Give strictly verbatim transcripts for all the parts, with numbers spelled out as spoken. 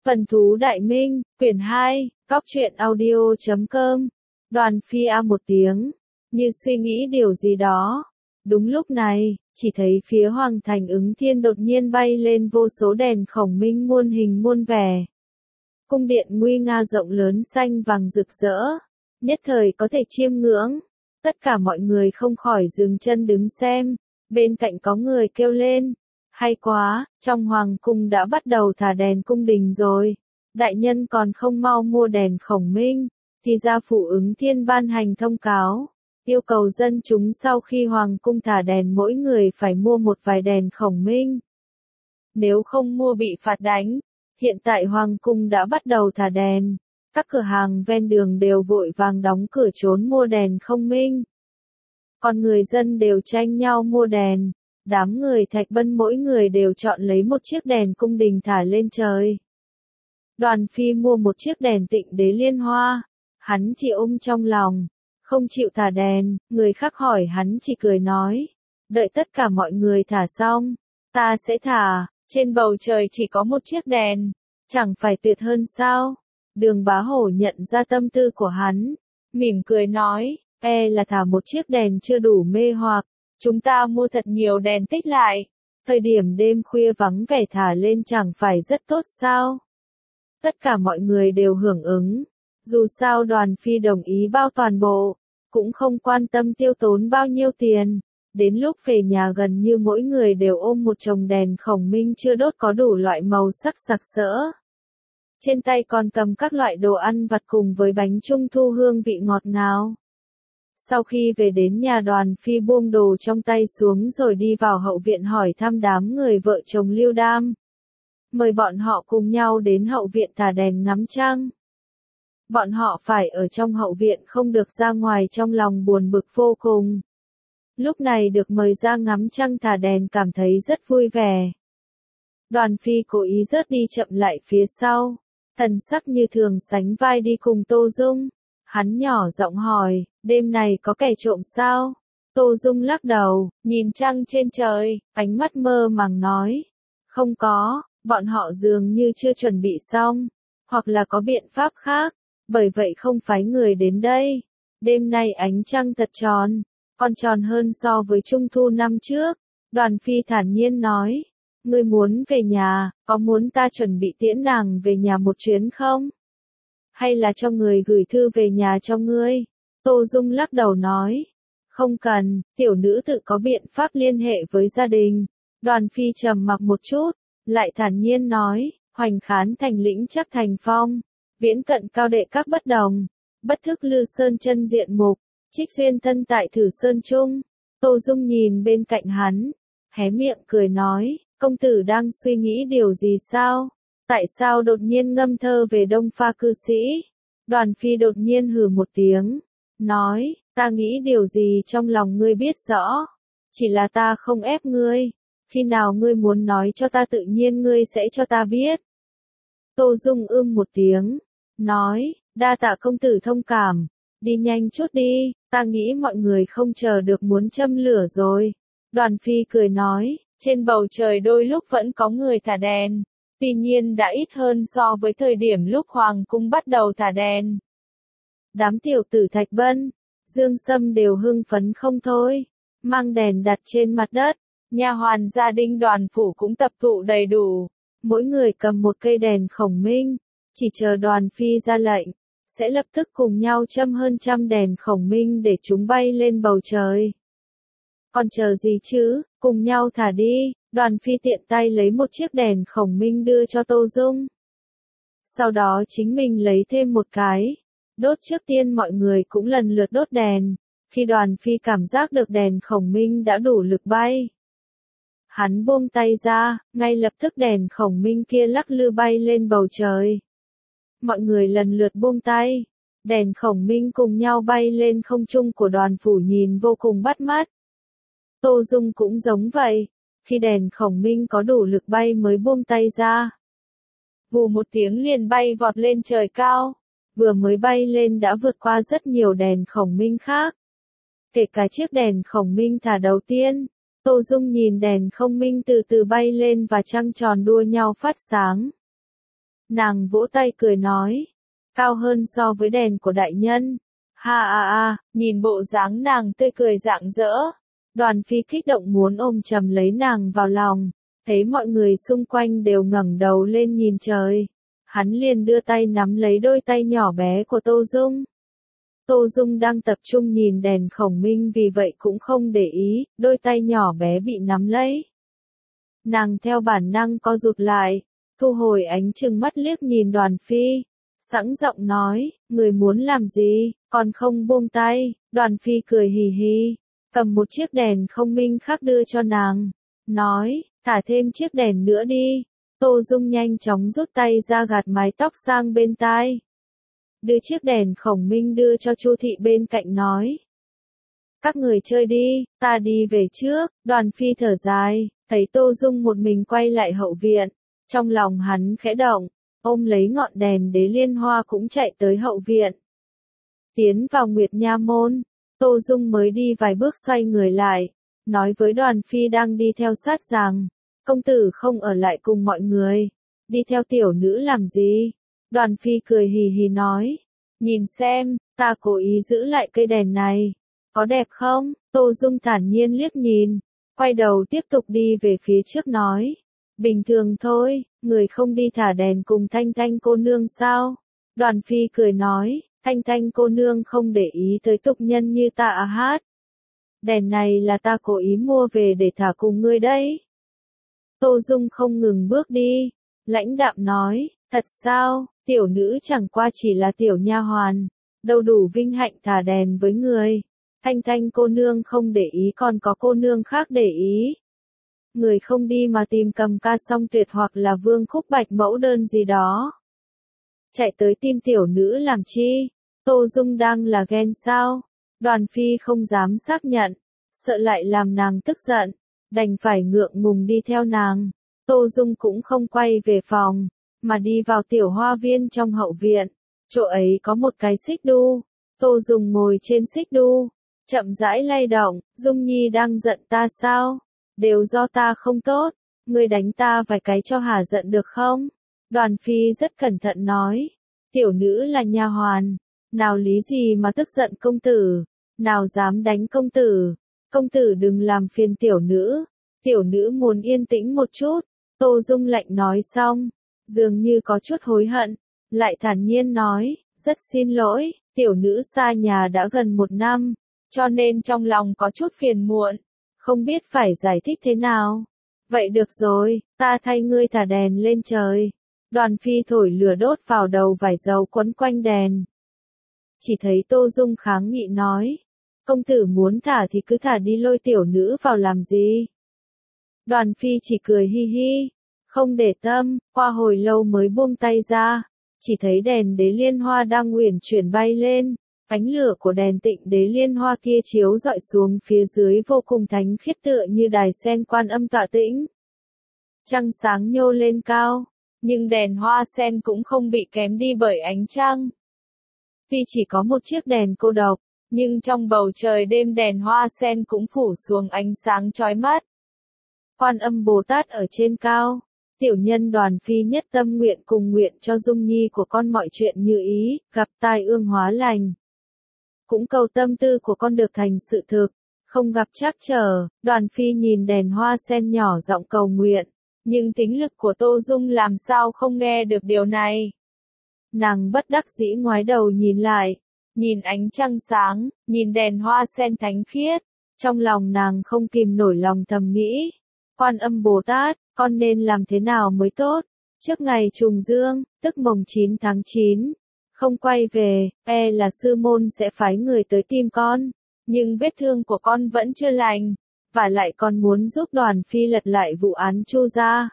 Vần thú đại minh, quyển hai, góc truyện audio chấm com. Đoàn Phi a một tiếng, như suy nghĩ điều gì đó. Đúng lúc này, chỉ thấy phía Hoàng thành Ứng Thiên đột nhiên bay lên vô số đèn khổng minh muôn hình muôn vẻ. Cung điện nguy nga rộng lớn xanh vàng rực rỡ, nhất thời có thể chiêm ngưỡng. Tất cả mọi người không khỏi dừng chân đứng xem, bên cạnh có người kêu lên. Hay quá, trong hoàng cung đã bắt đầu thả đèn cung đình rồi. Đại nhân còn không mau mua đèn khổng minh, thì gia phụ Ứng Thiên ban hành thông cáo, yêu cầu dân chúng sau khi hoàng cung thả đèn mỗi người phải mua một vài đèn khổng minh. Nếu không mua bị phạt đánh. Hiện tại hoàng cung đã bắt đầu thả đèn, các cửa hàng ven đường đều vội vàng đóng cửa trốn mua đèn khổng minh. Còn người dân đều tranh nhau mua đèn. Đám người Thạch Bân mỗi người đều chọn lấy một chiếc đèn cung đình thả lên trời. Đoàn Phi mua một chiếc đèn Tịnh Đế Liên Hoa, hắn chỉ ôm trong lòng, không chịu thả đèn, người khác hỏi hắn chỉ cười nói, đợi tất cả mọi người thả xong, ta sẽ thả, trên bầu trời chỉ có một chiếc đèn, chẳng phải tuyệt hơn sao? Đường Bá Hổ nhận ra tâm tư của hắn, mỉm cười nói, e là thả một chiếc đèn chưa đủ mê hoặc. Chúng ta mua thật nhiều đèn tích lại, thời điểm đêm khuya vắng vẻ thả lên chẳng phải rất tốt sao? Tất cả mọi người đều hưởng ứng, dù sao Đoàn Phi đồng ý bao toàn bộ, cũng không quan tâm tiêu tốn bao nhiêu tiền. Đến lúc về nhà gần như mỗi người đều ôm một chồng đèn khổng minh chưa đốt có đủ loại màu sắc sặc sỡ. Trên tay còn cầm các loại đồ ăn vặt cùng với bánh trung thu hương vị ngọt ngào. Sau khi về đến nhà Đoàn Phi buông đồ trong tay xuống rồi đi vào hậu viện hỏi thăm đám người vợ chồng Lưu Đam. Mời bọn họ cùng nhau đến hậu viện thả đèn ngắm trăng. Bọn họ phải ở trong hậu viện không được ra ngoài trong lòng buồn bực vô cùng. Lúc này được mời ra ngắm trăng thả đèn cảm thấy rất vui vẻ. Đoàn Phi cố ý rớt đi chậm lại phía sau, thần sắc như thường sánh vai đi cùng Tô Dung. Hắn nhỏ giọng hỏi, đêm này có kẻ trộm sao? Tô Dung lắc đầu, nhìn trăng trên trời, ánh mắt mơ màng nói. Không có, bọn họ dường như chưa chuẩn bị xong, hoặc là có biện pháp khác, bởi vậy không phái người đến đây. Đêm nay ánh trăng thật tròn, còn tròn hơn so với trung thu năm trước. Đoàn Phi thản nhiên nói, ngươi muốn về nhà, có muốn ta chuẩn bị tiễn nàng về nhà một chuyến không? Hay là cho người gửi thư về nhà cho ngươi? Tô Dung lắc đầu nói. Không cần, tiểu nữ tự có biện pháp liên hệ với gia đình. Đoàn Phi trầm mặc một chút, lại thản nhiên nói, hoành khán thành lĩnh chắc thành phong, viễn cận cao đệ các bất đồng, bất thức lư sơn chân diện mục, trích duyên thân tại thử sơn trung. Tô Dung nhìn bên cạnh hắn, hé miệng cười nói, công tử đang suy nghĩ điều gì sao? Tại sao đột nhiên ngâm thơ về Đông Pha cư sĩ? Đoàn Phi đột nhiên hừ một tiếng, nói, ta nghĩ điều gì trong lòng ngươi biết rõ, chỉ là ta không ép ngươi, khi nào ngươi muốn nói cho ta tự nhiên ngươi sẽ cho ta biết. Tô Dung ưm một tiếng, nói, đa tạ công tử thông cảm, đi nhanh chút đi, ta nghĩ mọi người không chờ được muốn châm lửa rồi. Đoàn Phi cười nói, trên bầu trời đôi lúc vẫn có người thả đèn. Tuy nhiên đã ít hơn so với thời điểm lúc Hoàng cung bắt đầu thả đèn. Đám tiểu tử Thạch Bân, Dương Sâm đều hưng phấn không thôi, mang đèn đặt trên mặt đất, nha hoàn gia đình Đoàn phủ cũng tập tụ đầy đủ, mỗi người cầm một cây đèn khổng minh, chỉ chờ Đoàn Phi ra lệnh, sẽ lập tức cùng nhau châm hơn trăm đèn khổng minh để chúng bay lên bầu trời. Còn chờ gì chứ, cùng nhau thả đi. Đoàn Phi tiện tay lấy một chiếc đèn khổng minh đưa cho Tô Dung. Sau đó chính mình lấy thêm một cái. Đốt trước tiên mọi người cũng lần lượt đốt đèn. Khi Đoàn Phi cảm giác được đèn khổng minh đã đủ lực bay. Hắn buông tay ra, ngay lập tức đèn khổng minh kia lắc lư bay lên bầu trời. Mọi người lần lượt buông tay. Đèn khổng minh cùng nhau bay lên không trung của Đoàn phủ nhìn vô cùng bắt mắt. Tô Dung cũng giống vậy. Khi đèn khổng minh có đủ lực bay mới buông tay ra. Vù một tiếng liền bay vọt lên trời cao. Vừa mới bay lên đã vượt qua rất nhiều đèn khổng minh khác. Kể cả chiếc đèn khổng minh thả đầu tiên. Tô Dung nhìn đèn khổng minh từ từ bay lên và trăng tròn đua nhau phát sáng. Nàng vỗ tay cười nói, cao hơn so với đèn của đại nhân. Ha a a, nhìn bộ dáng nàng tươi cười rạng rỡ. Đoàn Phi kích động muốn ôm chầm lấy nàng vào lòng, thấy mọi người xung quanh đều ngẩng đầu lên nhìn trời. Hắn liền đưa tay nắm lấy đôi tay nhỏ bé của Tô Dung. Tô Dung đang tập trung nhìn đèn khổng minh vì vậy cũng không để ý, đôi tay nhỏ bé bị nắm lấy. Nàng theo bản năng co rụt lại, thu hồi ánh trừng mắt liếc nhìn Đoàn Phi, sẵn giọng nói, người muốn làm gì, còn không buông tay. Đoàn Phi cười hì hì, cầm một chiếc đèn không minh khác đưa cho nàng, nói, thả thêm chiếc đèn nữa đi. Tô Dung nhanh chóng rút tay ra gạt mái tóc sang bên tai. Đưa chiếc đèn khổng minh đưa cho Chu Thị bên cạnh nói. Các người chơi đi, ta đi về trước. Đoàn Phi thở dài, thấy Tô Dung một mình quay lại hậu viện. Trong lòng hắn khẽ động, ôm lấy ngọn đèn đế liên hoa cũng chạy tới hậu viện. Tiến vào Nguyệt Nha môn, Tô Dung mới đi vài bước xoay người lại, nói với Đoàn Phi đang đi theo sát rằng, công tử không ở lại cùng mọi người, đi theo tiểu nữ làm gì? Đoàn Phi cười hì hì nói, nhìn xem, ta cố ý giữ lại cây đèn này, có đẹp không? Tô Dung thản nhiên liếc nhìn, quay đầu tiếp tục đi về phía trước nói, bình thường thôi, người không đi thả đèn cùng Thanh Thanh cô nương sao? Đoàn Phi cười nói, Thanh Thanh cô nương không để ý tới tục nhân như ta à hát. Đèn này là ta cố ý mua về để thả cùng ngươi đấy. Tô Dung không ngừng bước đi, lãnh đạm nói, thật sao, tiểu nữ chẳng qua chỉ là tiểu nha hoàn, đâu đủ vinh hạnh thả đèn với người. Thanh Thanh cô nương không để ý còn có cô nương khác để ý. Người không đi mà tìm Cầm Ca Song Tuyệt hoặc là Vương Khúc Bạch mẫu đơn gì đó. Chạy tới tìm tiểu nữ làm chi? Tô Dung đang là ghen sao? Đoàn Phi không dám xác nhận, sợ lại làm nàng tức giận, đành phải ngượng ngùng đi theo nàng. Tô Dung cũng không quay về phòng, mà đi vào tiểu hoa viên trong hậu viện. Chỗ ấy có một cái xích đu. Tô Dung ngồi trên xích đu, chậm rãi lay động. Dung Nhi đang giận ta sao? Đều do ta không tốt, ngươi đánh ta vài cái cho hả giận được không? Đoàn Phi rất cẩn thận nói, tiểu nữ là nha hoàn, nào lý gì mà tức giận công tử, nào dám đánh công tử, công tử đừng làm phiền tiểu nữ, tiểu nữ muốn yên tĩnh một chút. Tô Dung lạnh nói xong, dường như có chút hối hận, lại thản nhiên nói, rất xin lỗi, tiểu nữ xa nhà đã gần một năm, cho nên trong lòng có chút phiền muộn, không biết phải giải thích thế nào. Vậy được rồi, ta thay ngươi thả đèn lên trời. Đoàn Phi thổi lửa đốt vào đầu vải dầu quấn quanh đèn. Chỉ thấy Tô Dung kháng nghị nói, công tử muốn thả thì cứ thả đi, lôi tiểu nữ vào làm gì? Đoàn Phi chỉ cười hi hi, không để tâm, qua hồi lâu mới buông tay ra, chỉ thấy đèn đế liên hoa đang uyển chuyển bay lên. Ánh lửa của đèn tịnh đế liên hoa kia chiếu rọi xuống phía dưới vô cùng thánh khiết tựa như đài sen Quan Âm tọa tĩnh. Trăng sáng nhô lên cao, nhưng đèn hoa sen cũng không bị kém đi bởi ánh trăng. Tuy chỉ có một chiếc đèn cô độc, nhưng trong bầu trời đêm đèn hoa sen cũng phủ xuống ánh sáng chói mắt. Quan Âm Bồ Tát ở trên cao, tiểu nhân Đoàn Phi nhất tâm nguyện cùng nguyện cho Dung Nhi của con mọi chuyện như ý, gặp tai ương hóa lành. Cũng cầu tâm tư của con được thành sự thực, không gặp trắc trở. Đoàn Phi nhìn đèn hoa sen nhỏ giọng cầu nguyện, nhưng tính lực của Tô Dung làm sao không nghe được điều này. Nàng bất đắc dĩ ngoái đầu nhìn lại, nhìn ánh trăng sáng, nhìn đèn hoa sen thánh khiết, trong lòng nàng không kìm nổi lòng thầm nghĩ, Quan Âm Bồ Tát, con nên làm thế nào mới tốt? Trước ngày trùng dương, tức mồng chín tháng chín, không quay về, e là sư môn sẽ phái người tới tìm con, nhưng vết thương của con vẫn chưa lành, và lại con muốn giúp Đoàn Phi lật lại vụ án Chu gia.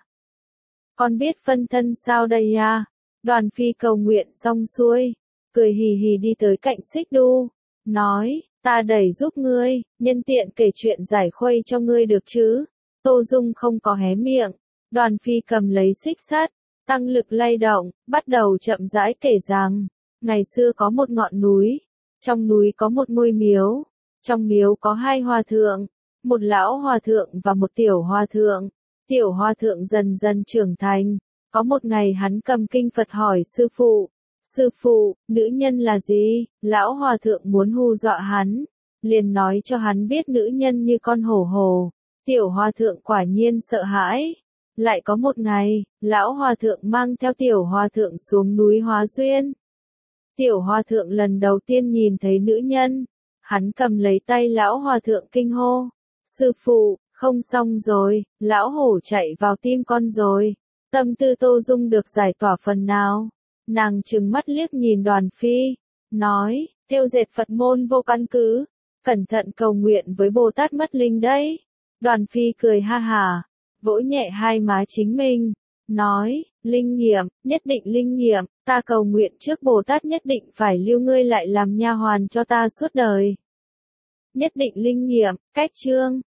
Con biết phân thân sao đây à? Đoàn Phi cầu nguyện xong xuôi, cười hì hì đi tới cạnh xích đu, nói, ta đẩy giúp ngươi, nhân tiện kể chuyện giải khuây cho ngươi được chứ? Tô Dung không có hé miệng, Đoàn Phi cầm lấy xích sắt, tăng lực lay động, bắt đầu chậm rãi kể rằng, ngày xưa có một ngọn núi, trong núi có một ngôi miếu, trong miếu có hai hòa thượng, một lão hòa thượng và một tiểu hòa thượng. Tiểu hòa thượng dần dần trưởng thành, Có một ngày hắn cầm kinh Phật hỏi sư phụ, sư phụ, nữ nhân là gì? Lão hòa thượng muốn hù dọa hắn, liền nói cho hắn biết nữ nhân như con hổ hồ. Tiểu hòa thượng quả nhiên sợ hãi. Lại có một ngày, lão hòa thượng mang theo tiểu hòa thượng xuống núi Hóa Duyên. Tiểu hòa thượng lần đầu tiên nhìn thấy nữ nhân, hắn cầm lấy tay lão hòa thượng kinh hô. Sư phụ, không xong rồi, lão hổ chạy vào tim con rồi. Tâm tư Tô Dung được giải tỏa phần nào. Nàng trừng mắt liếc nhìn Đoàn Phi, nói, thêu dệt Phật môn vô căn cứ, cẩn thận cầu nguyện với Bồ Tát mất linh đấy. Đoàn Phi cười ha hả, vỗ nhẹ hai má chính mình, nói, linh nghiệm, nhất định linh nghiệm, ta cầu nguyện trước Bồ Tát nhất định phải lưu ngươi lại làm nha hoàn cho ta suốt đời. Nhất định linh nghiệm, cách chương.